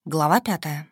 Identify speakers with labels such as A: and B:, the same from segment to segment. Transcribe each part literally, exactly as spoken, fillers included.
A: Глава пятая.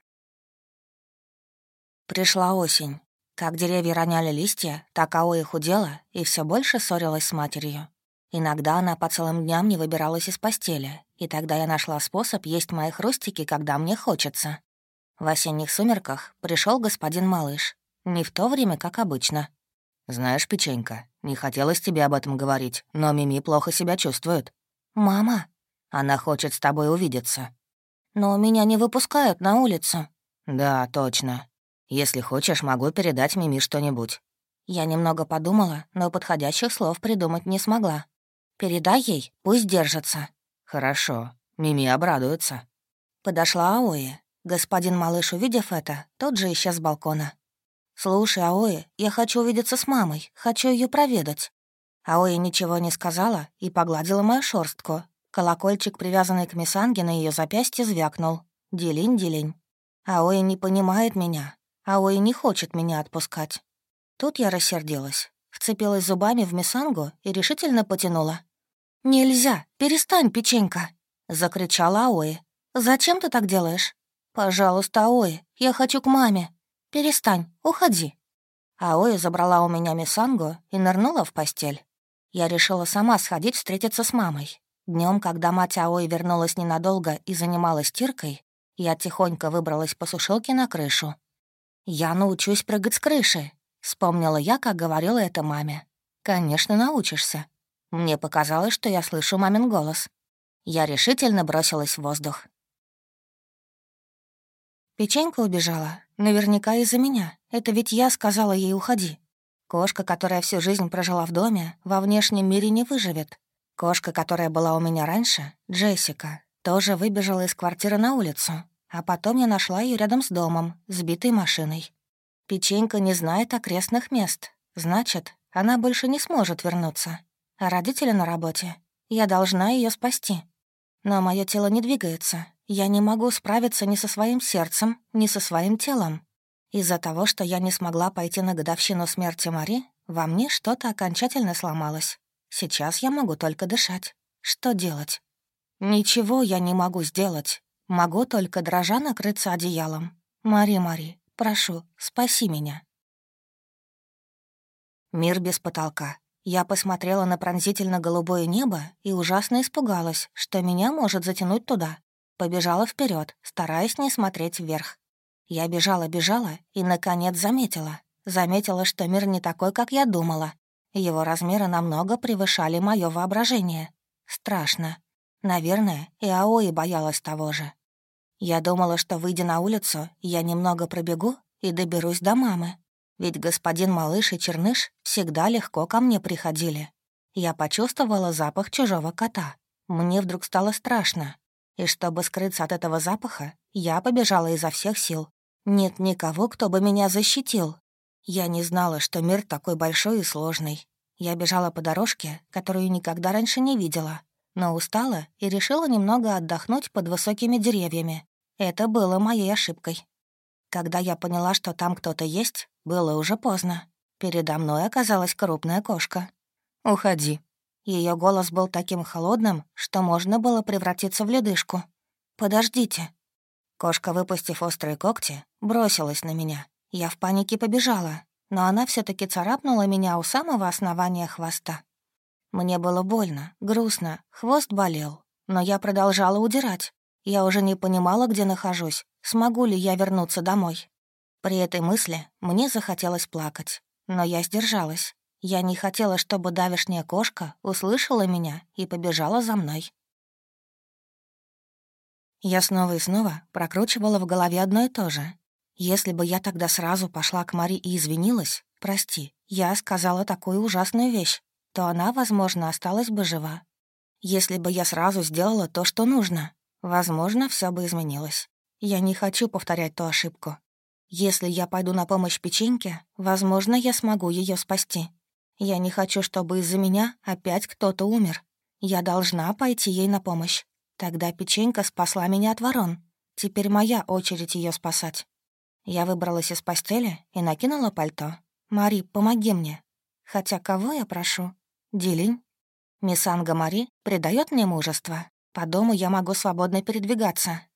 A: Пришла осень. Как деревья роняли листья, так Аои худела и все больше ссорилась с матерью. Иногда она по целым дням не выбиралась из постели, и тогда я нашла способ есть мои хрустики, когда мне хочется. В осенних сумерках пришел господин малыш. Не в то время, как обычно. «Знаешь, печенька, не хотелось тебе об этом говорить, но Мими плохо себя чувствует». «Мама?» «Она хочет с тобой увидеться». «Но меня не выпускают на улицу». «Да, точно. Если хочешь, могу передать Мими что-нибудь». Я немного подумала, но подходящих слов придумать не смогла. «Передай ей, пусть держится». «Хорошо. Мими обрадуется». Подошла Аои. Господин малыш, увидев это, тот же исчез с балкона. «Слушай, Аои, я хочу увидеться с мамой, хочу ее проведать». Аои ничего не сказала и погладила мою шорстку. Колокольчик, привязанный к мисанге на ее запястье, звякнул. Делинь-делинь. Аои не понимает меня. Аои не хочет меня отпускать. Тут я рассердилась, вцепилась зубами в мисангу и решительно потянула. «Нельзя! Перестань, печенька!» — закричала Аои. «Зачем ты так делаешь?» «Пожалуйста, Аои, я хочу к маме. Перестань, уходи». Аои забрала у меня мисангу и нырнула в постель. Я решила сама сходить встретиться с мамой. Днем, когда мать Аои вернулась ненадолго и занималась стиркой, я тихонько выбралась по сушилке на крышу. «Я научусь прыгать с крыши», — вспомнила я, как говорила это маме. «Конечно, научишься». Мне показалось, что я слышу мамин голос. Я решительно бросилась в воздух. Печенька убежала. Наверняка из-за меня. Это ведь я сказала ей «уходи». Кошка, которая всю жизнь прожила в доме, во внешнем мире не выживет. Кошка, которая была у меня раньше, Джессика, тоже выбежала из квартиры на улицу, а потом я нашла ее рядом с домом, сбитой машиной. Печенька не знает окрестных мест, значит, она больше не сможет вернуться. А родители на работе. Я должна ее спасти. Но мое тело не двигается. Я не могу справиться ни со своим сердцем, ни со своим телом. Из-за того, что я не смогла пойти на годовщину смерти Мари, во мне что-то окончательно сломалось. Сейчас я могу только дышать. Что делать? Ничего я не могу сделать. Могу только дрожа накрыться одеялом. Мари, Мари, прошу, спаси меня. Мир без потолка. Я посмотрела на пронзительно-голубое небо и ужасно испугалась, что меня может затянуть туда. Побежала вперед, стараясь не смотреть вверх. Я бежала-бежала и, наконец, заметила. Заметила, что мир не такой, как я думала. Его размеры намного превышали мое воображение. Страшно. Наверное, и Аои боялась того же. Я думала, что, выйдя на улицу, я немного пробегу и доберусь до мамы. Ведь господин малыш и черныш всегда легко ко мне приходили. Я почувствовала запах чужого кота. Мне вдруг стало страшно. И чтобы скрыться от этого запаха, я побежала изо всех сил. Нет никого, кто бы меня защитил. Я не знала, что мир такой большой и сложный. Я бежала по дорожке, которую никогда раньше не видела, но устала и решила немного отдохнуть под высокими деревьями. Это было моей ошибкой. Когда я поняла, что там кто-то есть, было уже поздно. Передо мной оказалась крупная кошка. «Уходи». Ее голос был таким холодным, что можно было превратиться в ледышку. «Подождите». Кошка, выпустив острые когти, бросилась на меня. Я в панике побежала, но она все таки царапнула меня у самого основания хвоста. Мне было больно, грустно, хвост болел, но я продолжала удирать. Я уже не понимала, где нахожусь, смогу ли я вернуться домой. При этой мысли мне захотелось плакать, но я сдержалась. Я не хотела, чтобы давешняя кошка услышала меня и побежала за мной. Я снова и снова прокручивала в голове одно и то же. Если бы я тогда сразу пошла к Мари и извинилась, прости, я сказала такую ужасную вещь, то она, возможно, осталась бы жива. Если бы я сразу сделала то, что нужно, возможно, все бы изменилось. Я не хочу повторять ту ошибку. Если я пойду на помощь печеньке, возможно, я смогу ее спасти. Я не хочу, чтобы из-за меня опять кто-то умер. Я должна пойти ей на помощь. Тогда печенька спасла меня от ворон. Теперь моя очередь ее спасать. Я выбралась из постели и накинула пальто. «Мари, помоги мне». Хотя кого я прошу? Дилинь. Мисанга Мари придает мне мужество. По дому я могу свободно передвигаться.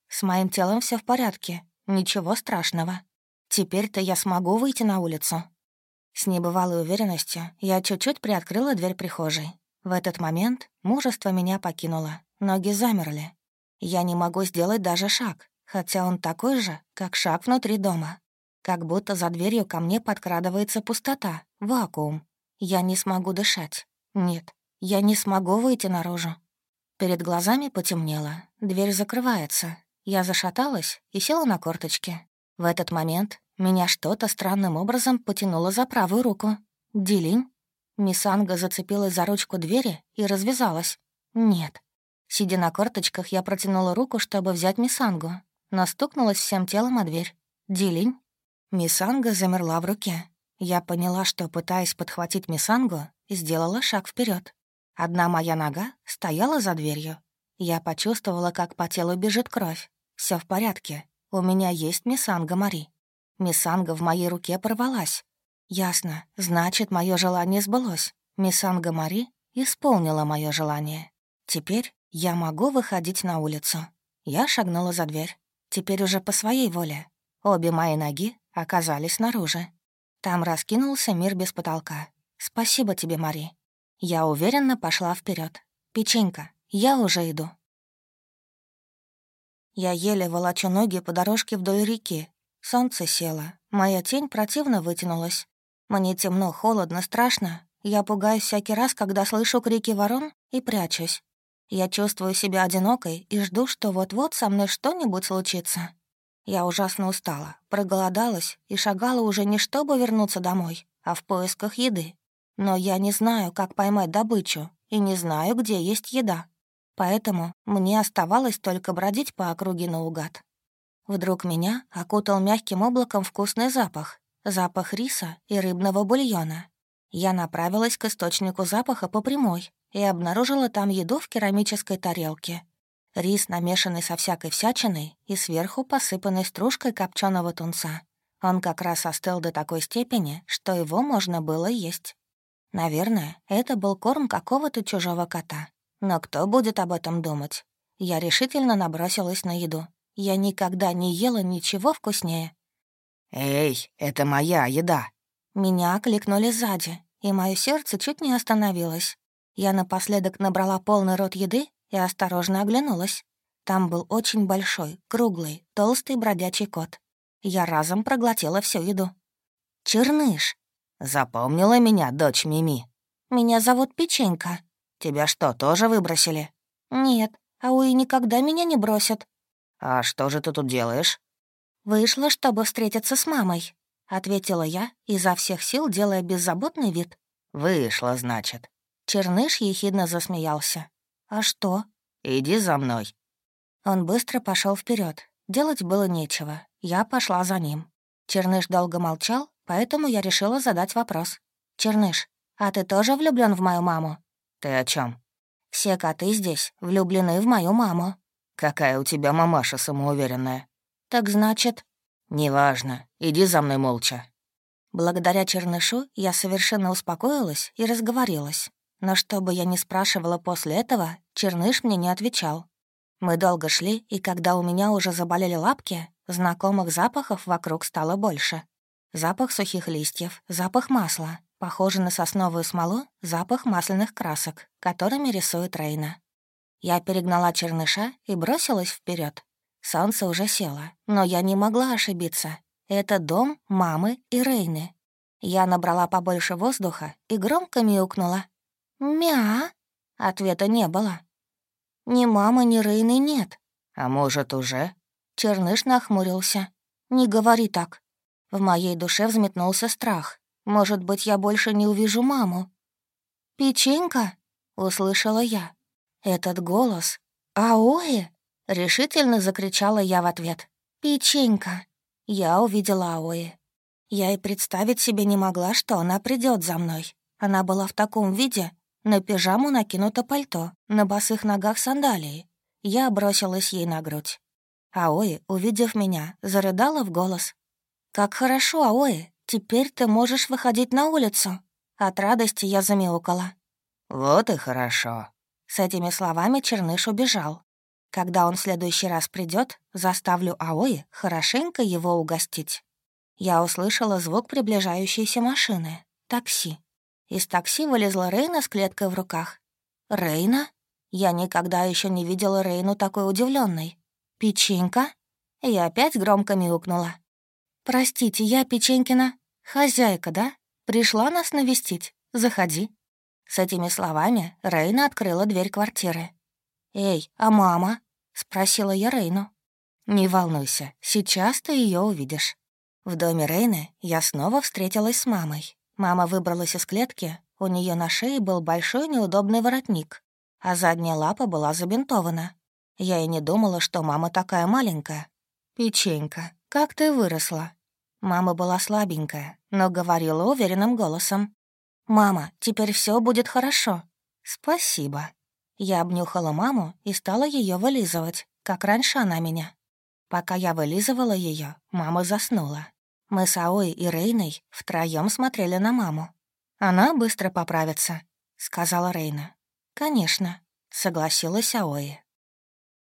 A: С моим телом все в порядке, ничего страшного. Теперь-то я смогу выйти на улицу». С небывалой уверенностью я чуть-чуть приоткрыла дверь прихожей. В этот момент мужество меня покинуло, ноги замерли. Я не могу сделать даже шаг, хотя он такой же, как шаг внутри дома. Как будто за дверью ко мне подкрадывается пустота, вакуум. Я не смогу дышать. Нет, я не смогу выйти наружу. Перед глазами потемнело, дверь закрывается. Я зашаталась и села на корточки. В этот момент меня что-то странным образом потянуло за правую руку. Дилинь. Мисанга зацепилась за ручку двери и развязалась. Нет. Сидя на корточках, я протянула руку, чтобы взять Мисангу, но стукнулась всем телом о дверь. Дилинь. Мисанга замерла в руке. Я поняла, что, пытаясь подхватить Мисангу, сделала шаг вперед. Одна моя нога стояла за дверью. Я почувствовала, как по телу бежит кровь. Все в порядке. У меня есть Мисанга Мари. Мисанга в моей руке порвалась. Ясно, значит, мое желание сбылось. Мисанга Мари исполнила мое желание. Теперь я могу выходить на улицу. Я шагнула за дверь. Теперь уже по своей воле. Обе мои ноги оказались снаружи. Там раскинулся мир без потолка. Спасибо тебе, Мари. Я уверенно пошла вперед. Печенька, я уже иду. Я еле волочу ноги по дорожке вдоль реки. Солнце село. Моя тень противно вытянулась. Мне темно, холодно, страшно. Я пугаюсь всякий раз, когда слышу крики ворон, и прячусь. Я чувствую себя одинокой и жду, что вот-вот со мной что-нибудь случится. Я ужасно устала, проголодалась и шагала уже не чтобы вернуться домой, а в поисках еды. Но я не знаю, как поймать добычу, и не знаю, где есть еда. Поэтому мне оставалось только бродить по округе наугад. Вдруг меня окутал мягким облаком вкусный запах. Запах риса и рыбного бульона. Я направилась к источнику запаха по прямой и обнаружила там еду в керамической тарелке. Рис, намешанный со всякой всячиной и сверху посыпанный стружкой копченого тунца. Он как раз остыл до такой степени, что его можно было есть. Наверное, это был корм какого-то чужого кота. Но кто будет об этом думать? Я решительно набросилась на еду. Я никогда не ела ничего вкуснее.
B: «Эй, это моя еда!»
A: Меня окликнули сзади, и мое сердце чуть не остановилось. Я напоследок набрала полный рот еды и осторожно оглянулась. Там был очень большой, круглый, толстый бродячий кот. Я разом проглотила всю еду. «Черныш!»
B: «Запомнила меня, дочь Мими?»
A: «Меня зовут Печенька».
B: «Тебя что, тоже выбросили?»
A: «Нет, Ауи никогда меня не бросят».
B: «А что же ты тут делаешь?»
A: «Вышла, чтобы встретиться с мамой», — ответила я, изо всех сил делая беззаботный вид.
B: «Вышла, значит».
A: Черныш ехидно засмеялся. «А что?»
B: «Иди за мной».
A: Он быстро пошел вперед. Делать было нечего. Я пошла за ним. Черныш долго молчал, поэтому я решила задать вопрос. «Черныш, а ты тоже влюблён в мою маму?»
B: «Ты о чем?
A: «Все коты здесь влюблены в мою маму».
B: «Какая у тебя мамаша самоуверенная».
A: «Так значит...»
B: «Неважно. Иди за мной молча».
A: Благодаря Чернышу я совершенно успокоилась и разговорилась. Но что бы я ни спрашивала после этого, Черныш мне не отвечал. Мы долго шли, и когда у меня уже заболели лапки, знакомых запахов вокруг стало больше. Запах сухих листьев, запах масла, похожий на сосновую смолу, запах масляных красок, которыми рисует Рейна. Я перегнала Черныша и бросилась вперед. Солнце уже село, но я не могла ошибиться. Это дом мамы и Рейны. Я набрала побольше воздуха и громко мяукнула. «Мя!» Ответа не было. Ни мамы, ни Рейны нет.
B: «А может, уже?»
A: Черныш нахмурился. «Не говори так». В моей душе взметнулся страх. Может быть, я больше не увижу маму. «Печенька?» — услышала я. Этот голос. «Аоэ?» — решительно закричала я в ответ. «Печенька!» Я увидела Аоэ. Я и представить себе не могла, что она придет за мной. Она была в таком виде. На пижаму накинуто пальто, на босых ногах сандалии. Я бросилась ей на грудь. Аоэ, увидев меня, зарыдала в голос. «Как хорошо, Аоэ, теперь ты можешь выходить на улицу». От радости я замяукала.
B: «Вот и хорошо».
A: С этими словами Черныш убежал. Когда он в следующий раз придет, заставлю Аои хорошенько его угостить. Я услышала звук приближающейся машины. Такси. Из такси вылезла Рейна с клеткой в руках. «Рейна?» Я никогда еще не видела Рейну такой удивленной. «Печенька?» Я опять громко мяукнула. «Простите, я Печенькина. Хозяйка, да? Пришла нас навестить. Заходи». С этими словами Рейна открыла дверь квартиры. «Эй, а мама?» — спросила я Рейну. «Не волнуйся, сейчас ты ее увидишь». В доме Рейны я снова встретилась с мамой. Мама выбралась из клетки, у нее на шее был большой неудобный воротник, а задняя лапа была забинтована. Я и не думала, что мама такая маленькая. «Печенька, как ты выросла?» Мама была слабенькая, но говорила уверенным голосом. «Мама, теперь все будет хорошо». «Спасибо». Я обнюхала маму и стала ее вылизывать, как раньше она меня. Пока я вылизывала ее, мама заснула. Мы с Аой и Рейной втроем смотрели на маму. «Она быстро поправится», — сказала Рейна. «Конечно», — согласилась Аои.